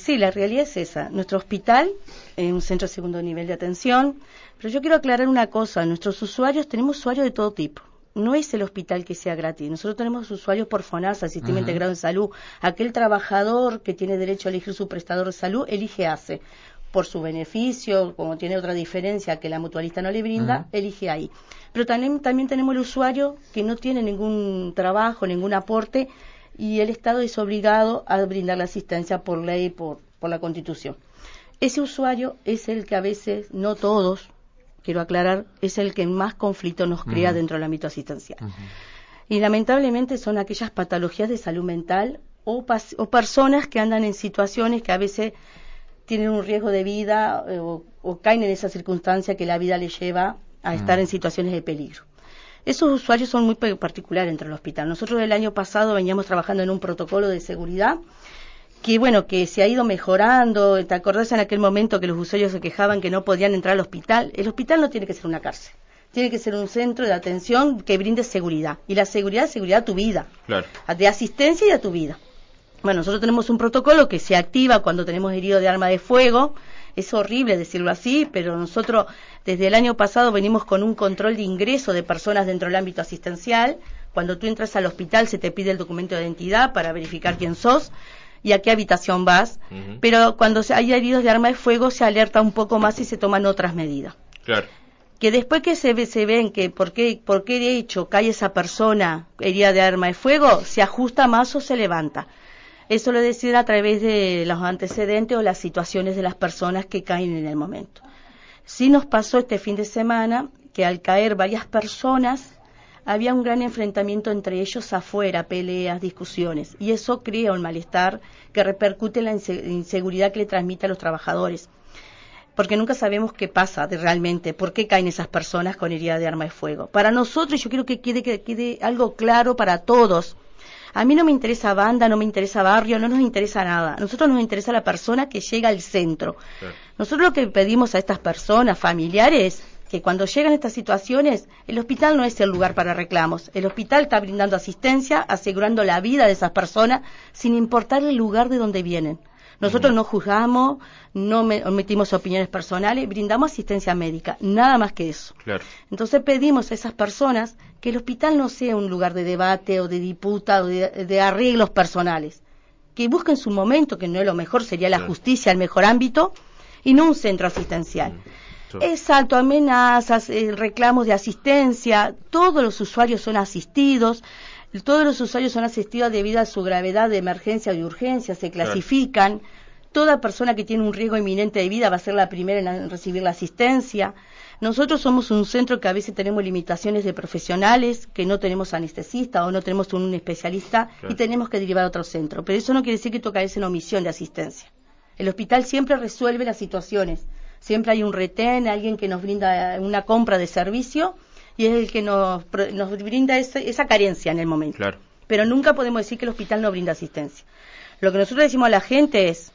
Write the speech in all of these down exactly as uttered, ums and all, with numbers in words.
Sí, la realidad es esa. Nuestro hospital es un centro de segundo nivel de atención, pero yo quiero aclarar una cosa. Nuestros usuarios, tenemos usuarios de todo tipo. No es el hospital que sea gratis. Nosotros tenemos usuarios por FONASA, Sistema uh-huh. Integrado de Salud. Aquel trabajador que tiene derecho a elegir su prestador de salud, elige ACE. Por su beneficio, como tiene otra diferencia que la mutualista no le brinda, uh-huh. elige ahí. Pero también, también tenemos el usuario que no tiene ningún trabajo, ningún aporte, y el Estado es obligado a brindar la asistencia por ley, por, por la Constitución. Ese usuario es el que a veces, no todos, quiero aclarar, es el que más conflicto nos crea uh-huh. dentro del ámbito asistencial. Uh-huh. Y lamentablemente son aquellas patologías de salud mental o, pas- o personas que andan en situaciones que a veces tienen un riesgo de vida eh, o, o caen en esa circunstancia que la vida les lleva a uh-huh. estar en situaciones de peligro. Esos usuarios son muy particulares entre el hospital. Nosotros el año pasado veníamos trabajando en un protocolo de seguridad que, bueno, que se ha ido mejorando. ¿Te acordás en aquel momento que los usuarios se quejaban que no podían entrar al hospital? El hospital no tiene que ser una cárcel. Tiene que ser un centro de atención que brinde seguridad. Y la seguridad es seguridad a tu vida. Claro. De asistencia y a tu vida. Bueno, nosotros tenemos un protocolo que se activa cuando tenemos herido de arma de fuego. Es horrible decirlo así, pero nosotros desde el año pasado venimos con un control de ingreso de personas dentro del ámbito asistencial. Cuando tú entras al hospital se te pide el documento de identidad para verificar quién sos y a qué habitación vas. Uh-huh. Pero cuando hay heridos de arma de fuego se alerta un poco más y se toman otras medidas. Claro. Que después que se, ve, se ven que por qué, por qué de hecho cae esa persona herida de arma de fuego, se ajusta más o se levanta. Eso lo decide a través de los antecedentes o las situaciones de las personas que caen en el momento. Sí nos pasó este fin de semana que al caer varias personas había un gran enfrentamiento entre ellos afuera, peleas, discusiones, y eso crea un malestar que repercute en la inseguridad que le transmite a los trabajadores, porque nunca sabemos qué pasa de realmente, por qué caen esas personas con herida de arma de fuego. Para nosotros, yo quiero que quede, que quede algo claro para todos. A mí no me interesa banda, no me interesa barrio, no nos interesa nada. A nosotros nos interesa la persona que llega al centro. Sí. Nosotros lo que pedimos a estas personas, familiares, que cuando llegan estas situaciones, el hospital no es el lugar para reclamos. El hospital está brindando asistencia, asegurando la vida de esas personas, sin importar el lugar de donde vienen. Nosotros no juzgamos, no emitimos opiniones personales, brindamos asistencia médica, nada más que eso. Claro. Entonces pedimos a esas personas que el hospital no sea un lugar de debate o de disputa o de, de arreglos personales, que busquen su momento, que no es lo mejor, sería la justicia el mejor ámbito, y no un centro asistencial. Sí. Exacto, amenazas, eh, reclamos de asistencia, todos los usuarios son asistidos. Todos los usuarios son asistidos debido a su gravedad de emergencia o de urgencia, se clasifican. Claro. Toda persona que tiene un riesgo inminente de vida va a ser la primera en recibir la asistencia. Nosotros somos un centro que a veces tenemos limitaciones de profesionales, que no tenemos anestesista o no tenemos un especialista, claro, y tenemos que derivar a otro centro. Pero eso no quiere decir que esto carece en omisión de asistencia. El hospital siempre resuelve las situaciones. Siempre hay un retén, alguien que nos brinda una compra de servicio, y es el que nos, nos brinda ese, esa carencia en el momento. Claro. Pero nunca podemos decir que el hospital no brinda asistencia. Lo que nosotros decimos a la gente es,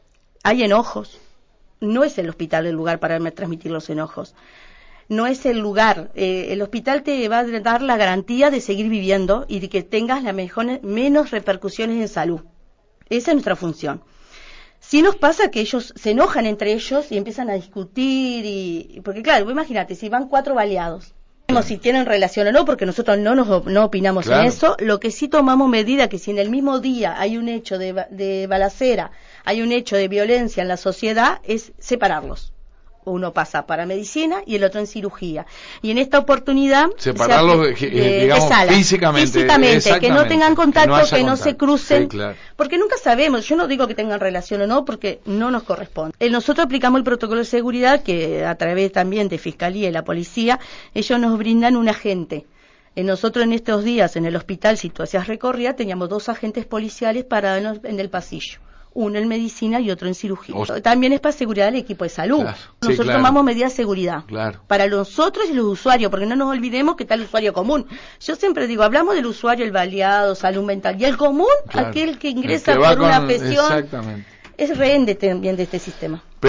hay enojos, no es el hospital el lugar para transmitir los enojos, no es el lugar, eh, el hospital te va a dar la garantía de seguir viviendo y de que tengas las mejores, menos repercusiones en salud. Esa es nuestra función. Sí nos pasa que ellos se enojan entre ellos y empiezan a discutir, y porque claro, imagínate, si van cuatro baleados, si tienen relación o no, porque nosotros no nos no opinamos claro. en eso. Lo que sí tomamos medida que si en el mismo día hay un hecho de, de balacera, hay un hecho de violencia en la sociedad, es separarlos. Uno pasa para medicina y el otro en cirugía. Y en esta oportunidad separarlos, se, eh, digamos, de sala, físicamente, físicamente, que no tengan contacto, que no, que no contacto. se crucen, sí, claro. porque nunca sabemos. Yo no digo que tengan relación o no, porque no nos corresponde. Eh, nosotros aplicamos el protocolo de seguridad que a través también de Fiscalía y la Policía, ellos nos brindan un agente. Eh, nosotros en estos días en el hospital, si tú hacías recorrida, teníamos dos agentes policiales parados en el pasillo. Uno en medicina y otro en cirugía. O sea, también es para seguridad del equipo de salud. Claro. Nosotros sí, claro. tomamos medidas de seguridad. Claro. Para nosotros y los usuarios, porque no nos olvidemos que está el usuario común. Yo siempre digo, hablamos del usuario, el baleado, salud mental. Y el común, claro. aquel que ingresa que por con... una presión, Exactamente. es rehén de, también de este sistema.